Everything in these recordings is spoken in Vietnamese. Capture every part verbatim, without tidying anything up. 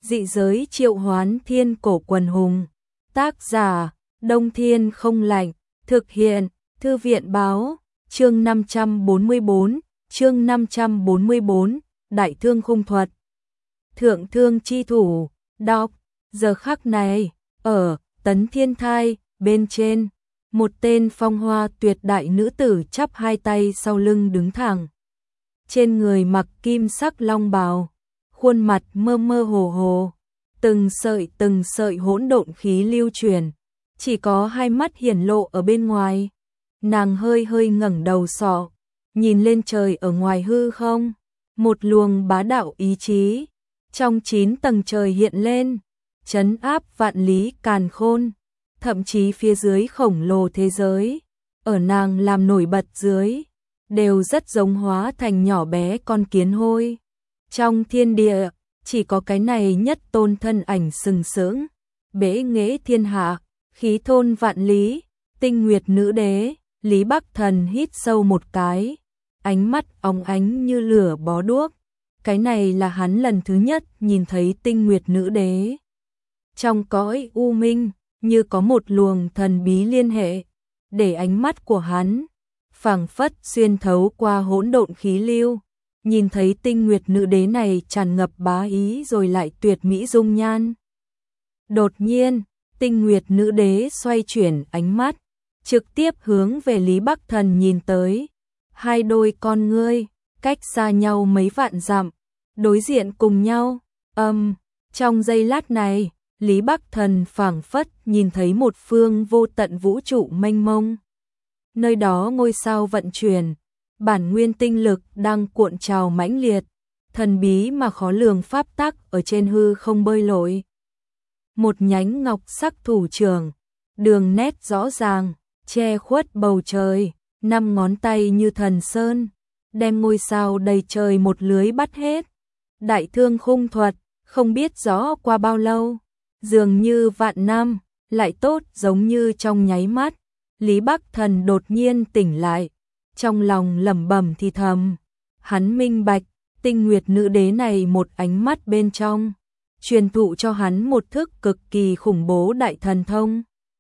Dị giới triệu hoán thiên cổ quần hùng. Tác giả, Đông Thiên không lạnh. Thực hiện, Thư viện báo. Chương năm trăm bốn mươi bốn, chương năm trăm bốn mươi bốn, Đại thương khung thuật. Thượng thương chi thủ, đọc. Giờ khắc này, ở Tấn Thiên Thai, bên trên, một tên phong hoa tuyệt đại nữ tử chắp hai tay sau lưng đứng thẳng. Trên người mặc kim sắc long bào, khuôn mặt mơ mơ hồ hồ, từng sợi từng sợi hỗn độn khí lưu truyền, chỉ có hai mắt hiển lộ ở bên ngoài. Nàng hơi hơi ngẩng đầu sọ, nhìn lên trời ở ngoài hư không, một luồng bá đạo ý chí trong chín tầng trời hiện lên, trấn áp vạn lý càn khôn, thậm chí phía dưới khổng lồ thế giới, ở nàng làm nổi bật dưới, đều rất giống hóa thành nhỏ bé con kiến hôi. Trong thiên địa, chỉ có cái này nhất tôn thân ảnh sừng sững, bế nghệ thiên hạ, khí thôn vạn lý, Tinh Nguyệt nữ đế. Lý Bắc Thần hít sâu một cái, ánh mắt óng ánh như lửa bó đuốc. Cái này là hắn lần thứ nhất nhìn thấy Tinh Nguyệt nữ đế. Trong cõi u minh, như có một luồng thần bí liên hệ, để ánh mắt của hắn phảng phất xuyên thấu qua hỗn độn khí lưu, nhìn thấy Tinh Nguyệt nữ đế này tràn ngập bá ý rồi lại tuyệt mỹ dung nhan. Đột nhiên, Tinh Nguyệt nữ đế xoay chuyển ánh mắt, trực tiếp hướng về Lý Bắc Thần nhìn tới. Hai đôi con ngươi, cách xa nhau mấy vạn dặm, đối diện cùng nhau. Âm, um, trong giây lát này, Lý Bắc Thần phảng phất nhìn thấy một phương vô tận vũ trụ mênh mông. Nơi đó ngôi sao vận chuyển, bản nguyên tinh lực đang cuộn trào mãnh liệt, thần bí mà khó lường pháp tắc ở trên hư không bơi lội. Một nhánh ngọc sắc thủ trưởng, đường nét rõ ràng, che khuất bầu trời, năm ngón tay như thần sơn, đem ngôi sao đầy trời một lưới bắt hết. Đại thương khung thuật, không biết rõ qua bao lâu, dường như vạn năm, lại tốt giống như trong nháy mắt. Lý Bắc Thần đột nhiên tỉnh lại, trong lòng lẩm bẩm thì thầm, hắn minh bạch, Tinh Nguyệt nữ đế này một ánh mắt bên trong, truyền thụ cho hắn một thức cực kỳ khủng bố đại thần thông.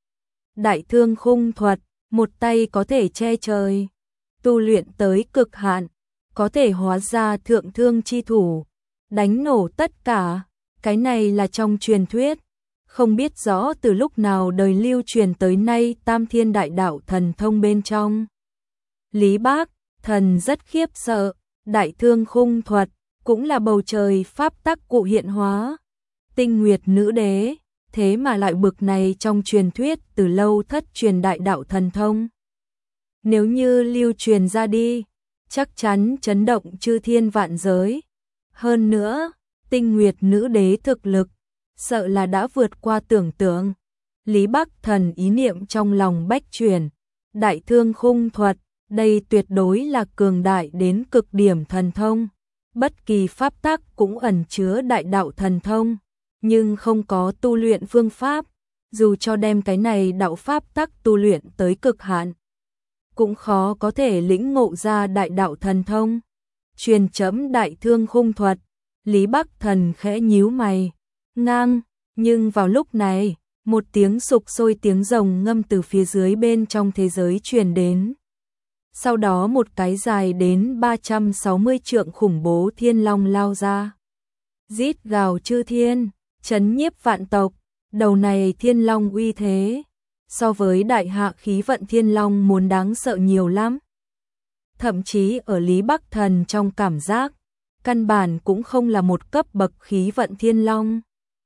Đại thương khung thuật, một tay có thể che trời, tu luyện tới cực hạn, có thể hóa ra thượng thương chi thủ, đánh nổ tất cả. Cái này là trong truyền thuyết, không biết rõ từ lúc nào đời lưu truyền tới nay tam thiên đại đạo thần thông bên trong. Lý Bác Thần rất khiếp sợ, đại thương khung thuật cũng là bầu trời pháp tắc cụ hiện hóa. Tinh Nguyệt nữ đế, thế mà lại bực này trong truyền thuyết từ lâu thất truyền đại đạo thần thông. Nếu như lưu truyền ra đi, chắc chắn chấn động chư thiên vạn giới. Hơn nữa, Tinh Nguyệt nữ đế thực lực, sợ là đã vượt qua tưởng tượng. Lý Bắc Thần ý niệm trong lòng bách chuyển, đại thương khung thuật, đây tuyệt đối là cường đại đến cực điểm thần thông. Bất kỳ pháp tắc cũng ẩn chứa đại đạo thần thông, nhưng không có tu luyện phương pháp, dù cho đem cái này đạo pháp tắc tu luyện tới cực hạn, cũng khó có thể lĩnh ngộ ra đại đạo thần thông. Truyền chấm đại thương khung thuật, Lý Bắc Thần khẽ nhíu mày, ngang, nhưng vào lúc này, một tiếng sục sôi tiếng rồng ngâm từ phía dưới bên trong thế giới truyền đến. Sau đó một cái dài đến ba trăm sáu mươi trượng khủng bố thiên long lao ra, rít gào chư thiên, chấn nhiếp vạn tộc. Đầu này thiên long uy thế, so với đại hạ khí vận thiên long muốn đáng sợ nhiều lắm. Thậm chí ở Lý Bắc Thần trong cảm giác, căn bản cũng không là một cấp bậc khí vận thiên long.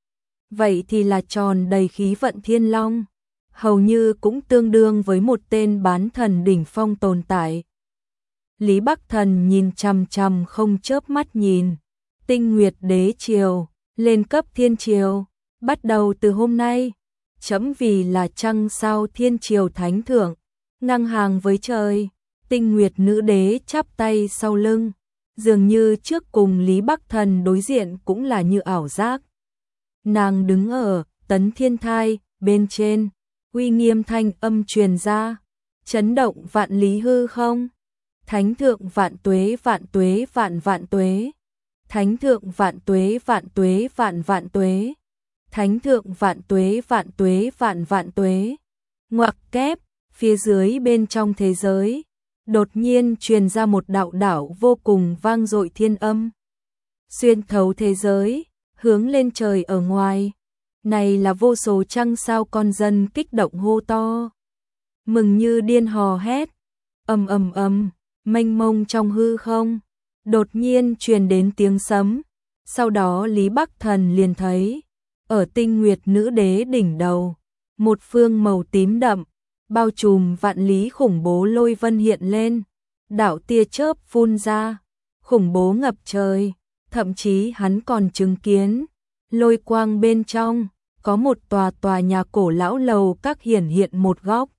Vậy thì là tròn đầy khí vận thiên long, hầu như cũng tương đương với một tên bán thần đỉnh phong tồn tại. Lý Bắc Thần nhìn chằm chằm không chớp mắt nhìn, Tinh Nguyệt đế triều, lên cấp thiên triều, bắt đầu từ hôm nay, chấm vì là trăng sao thiên triều thánh thượng, ngang hàng với trời. Tinh Nguyệt nữ đế chắp tay sau lưng, dường như trước cùng Lý Bắc Thần đối diện cũng là như ảo giác. Nàng đứng ở Tấn Thiên Thai bên trên, uy nghiêm thanh âm truyền ra, chấn động vạn lý hư không. Thánh thượng vạn tuế vạn tuế vạn vạn tuế. Thánh thượng vạn tuế vạn tuế vạn vạn tuế. Thánh thượng vạn tuế vạn tuế vạn vạn tuế. Ngoặc kép, phía dưới bên trong thế giới, đột nhiên truyền ra một đạo đạo vô cùng vang dội thiên âm. Xuyên thấu thế giới, hướng lên trời ở ngoài. Này là vô số trăng sao con dân kích động hô to. Mừng như điên hò hét. Ầm ầm ầm, mênh mông trong hư không, đột nhiên truyền đến tiếng sấm. Sau đó Lý Bắc Thần liền thấy, ở Tinh Nguyệt Nữ Đế đỉnh đầu, một phương màu tím đậm, bao trùm vạn lý khủng bố lôi vân hiện lên, đạo tia chớp phun ra, khủng bố ngập trời, thậm chí hắn còn chứng kiến, lôi quang bên trong, có một tòa tòa nhà cổ lão lầu các hiển hiện một góc.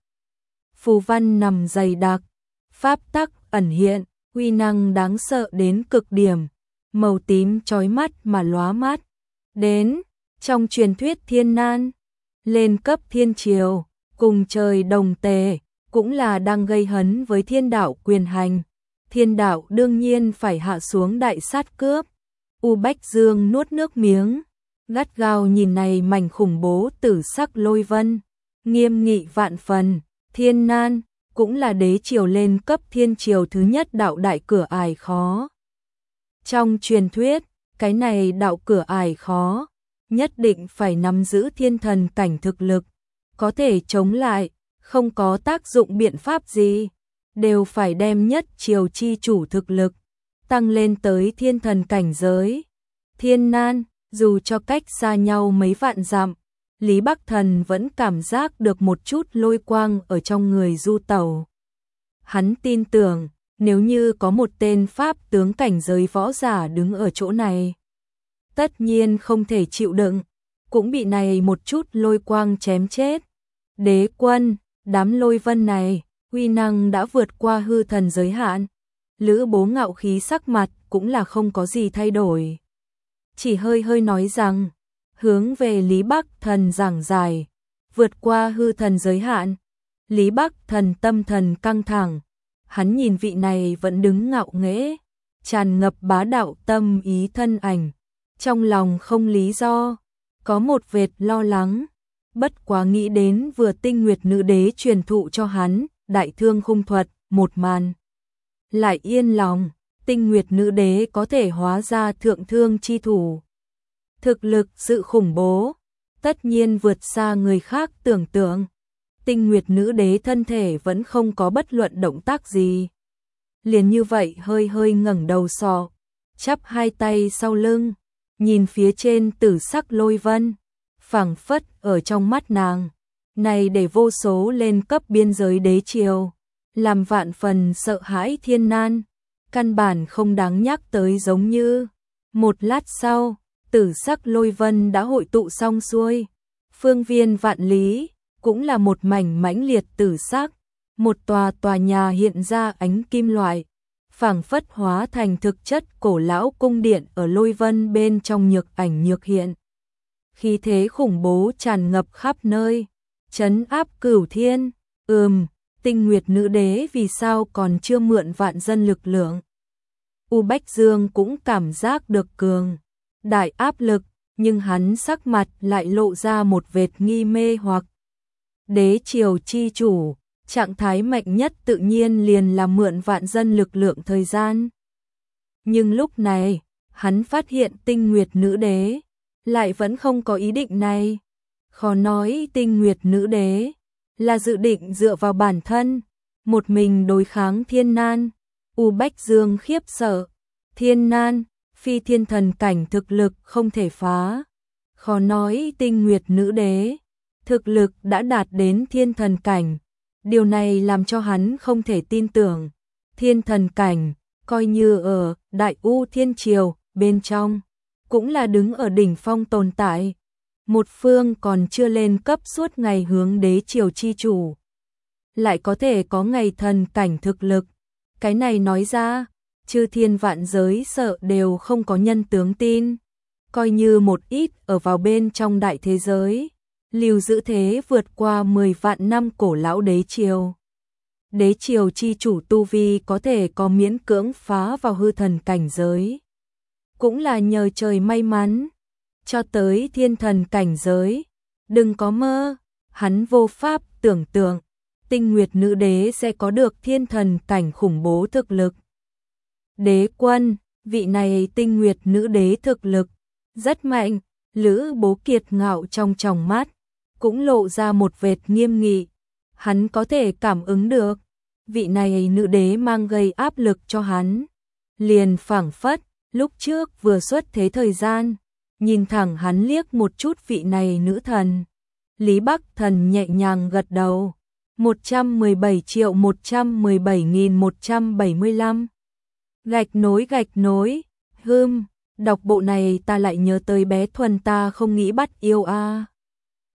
Phù văn nằm dày đặc, pháp tắc ẩn hiện, uy năng đáng sợ đến cực điểm, màu tím chói mắt mà lóa mắt. Đến, trong truyền thuyết thiên nan, lên cấp thiên triều, cùng trời đồng tề, cũng là đang gây hấn với thiên đạo quyền hành. Thiên đạo đương nhiên phải hạ xuống đại sát cướp. U Bách Dương nuốt nước miếng, gắt gao nhìn này mảnh khủng bố tử sắc lôi vân, nghiêm nghị vạn phần. Thiên nan, cũng là đế triều lên cấp thiên triều thứ nhất đạo đại cửa ải khó. Trong truyền thuyết, cái này đạo cửa ải khó, nhất định phải nắm giữ thiên thần cảnh thực lực, có thể chống lại, không có tác dụng biện pháp gì, đều phải đem nhất triều chi chủ thực lực, tăng lên tới thiên thần cảnh giới. Thiên nan, dù cho cách xa nhau mấy vạn dặm, Lý Bắc Thần vẫn cảm giác được một chút lôi quang ở trong người du tẩu. Hắn tin tưởng, nếu như có một tên pháp tướng cảnh giới võ giả đứng ở chỗ này, tất nhiên không thể chịu đựng, cũng bị này một chút lôi quang chém chết. Đế quân, đám lôi vân này, uy năng đã vượt qua hư thần giới hạn. Lữ Bố ngạo khí sắc mặt cũng là không có gì thay đổi. Chỉ hơi hơi nói rằng, hướng về Lý Bắc Thần giảng giải, vượt qua hư thần giới hạn. Lý Bắc Thần tâm thần căng thẳng, hắn nhìn vị này vẫn đứng ngạo nghễ, tràn ngập bá đạo tâm ý thân ảnh, trong lòng không lý do, có một vệt lo lắng, bất quá nghĩ đến vừa Tinh Nguyệt Nữ Đế truyền thụ cho hắn, đại thương khung thuật, một màn. Lại yên lòng, Tinh Nguyệt Nữ Đế có thể hóa ra thượng thương chi thủ. Thực lực sự khủng bố, tất nhiên vượt xa người khác tưởng tượng. Tinh Nguyệt Nữ Đế thân thể vẫn không có bất luận động tác gì. Liền như vậy hơi hơi ngẩng đầu sọ, chắp hai tay sau lưng, nhìn phía trên tử sắc lôi vân, phảng phất ở trong mắt nàng. Này để vô số lên cấp biên giới đế triều, làm vạn phần sợ hãi thiên nan, căn bản không đáng nhắc tới giống như. Một lát sau, tử sắc lôi vân đã hội tụ xong xuôi, phương viên vạn lý, cũng là một mảnh mãnh liệt tử sắc, một tòa tòa nhà hiện ra ánh kim loại, phảng phất hóa thành thực chất cổ lão cung điện ở lôi vân bên trong nhược ảnh nhược hiện. Khí thế khủng bố tràn ngập khắp nơi, trấn áp cửu thiên. Ừm, Tinh Nguyệt Nữ Đế vì sao còn chưa mượn vạn dân lực lượng? U Bách Dương cũng cảm giác được cường đại áp lực, nhưng hắn sắc mặt lại lộ ra một vệt nghi mê hoặc. Đế triều chi chủ, trạng thái mạnh nhất tự nhiên liền là mượn vạn dân lực lượng thời gian. Nhưng lúc này, hắn phát hiện Tinh Nguyệt Nữ Đế lại vẫn không có ý định này. Khó nói Tinh Nguyệt Nữ Đế là dự định dựa vào bản thân, một mình đối kháng thiên nan. U Bách Dương khiếp sợ, thiên nan, phi thiên thần cảnh thực lực không thể phá. Khó nói Tinh Nguyệt Nữ Đế thực lực đã đạt đến thiên thần cảnh. Điều này làm cho hắn không thể tin tưởng. Thiên thần cảnh, coi như ở Đại U Thiên Triều bên trong, cũng là đứng ở đỉnh phong tồn tại. Một phương còn chưa lên cấp suốt ngày hướng đế triều chi chủ, lại có thể có ngày thần cảnh thực lực. Cái này nói ra, chư thiên vạn giới sợ đều không có nhân tướng tin. Coi như một ít ở vào bên trong đại thế giới, lưu giữ thế vượt qua mười vạn năm cổ lão đế triều. Đế triều chi chủ tu vi có thể có miễn cưỡng phá vào hư thần cảnh giới. cũng là nhờ trời may mắn, cho tới thiên thần cảnh giới. Đừng có mơ, hắn vô pháp tưởng tượng, Tinh Nguyệt Nữ Đế sẽ có được thiên thần cảnh khủng bố thực lực. Đế quân, vị này Tinh Nguyệt Nữ Đế thực lực rất mạnh, Lữ Bố Kiệt ngạo trong tròng mắt, cũng lộ ra một vệt nghiêm nghị. Hắn có thể cảm ứng được, vị này nữ đế mang gây áp lực cho hắn. Liền phảng phất, lúc trước vừa xuất thế thời gian, nhìn thẳng hắn liếc một chút vị này nữ thần. Lý Bắc Thần nhẹ nhàng gật đầu. một trăm mười bảy triệu một trăm mười bảy nghìn một trăm bảy mươi lăm. Gạch nối gạch nối, hưm, đọc bộ này ta lại nhớ tới bé Thuần ta không nghĩ bắt yêu a. À.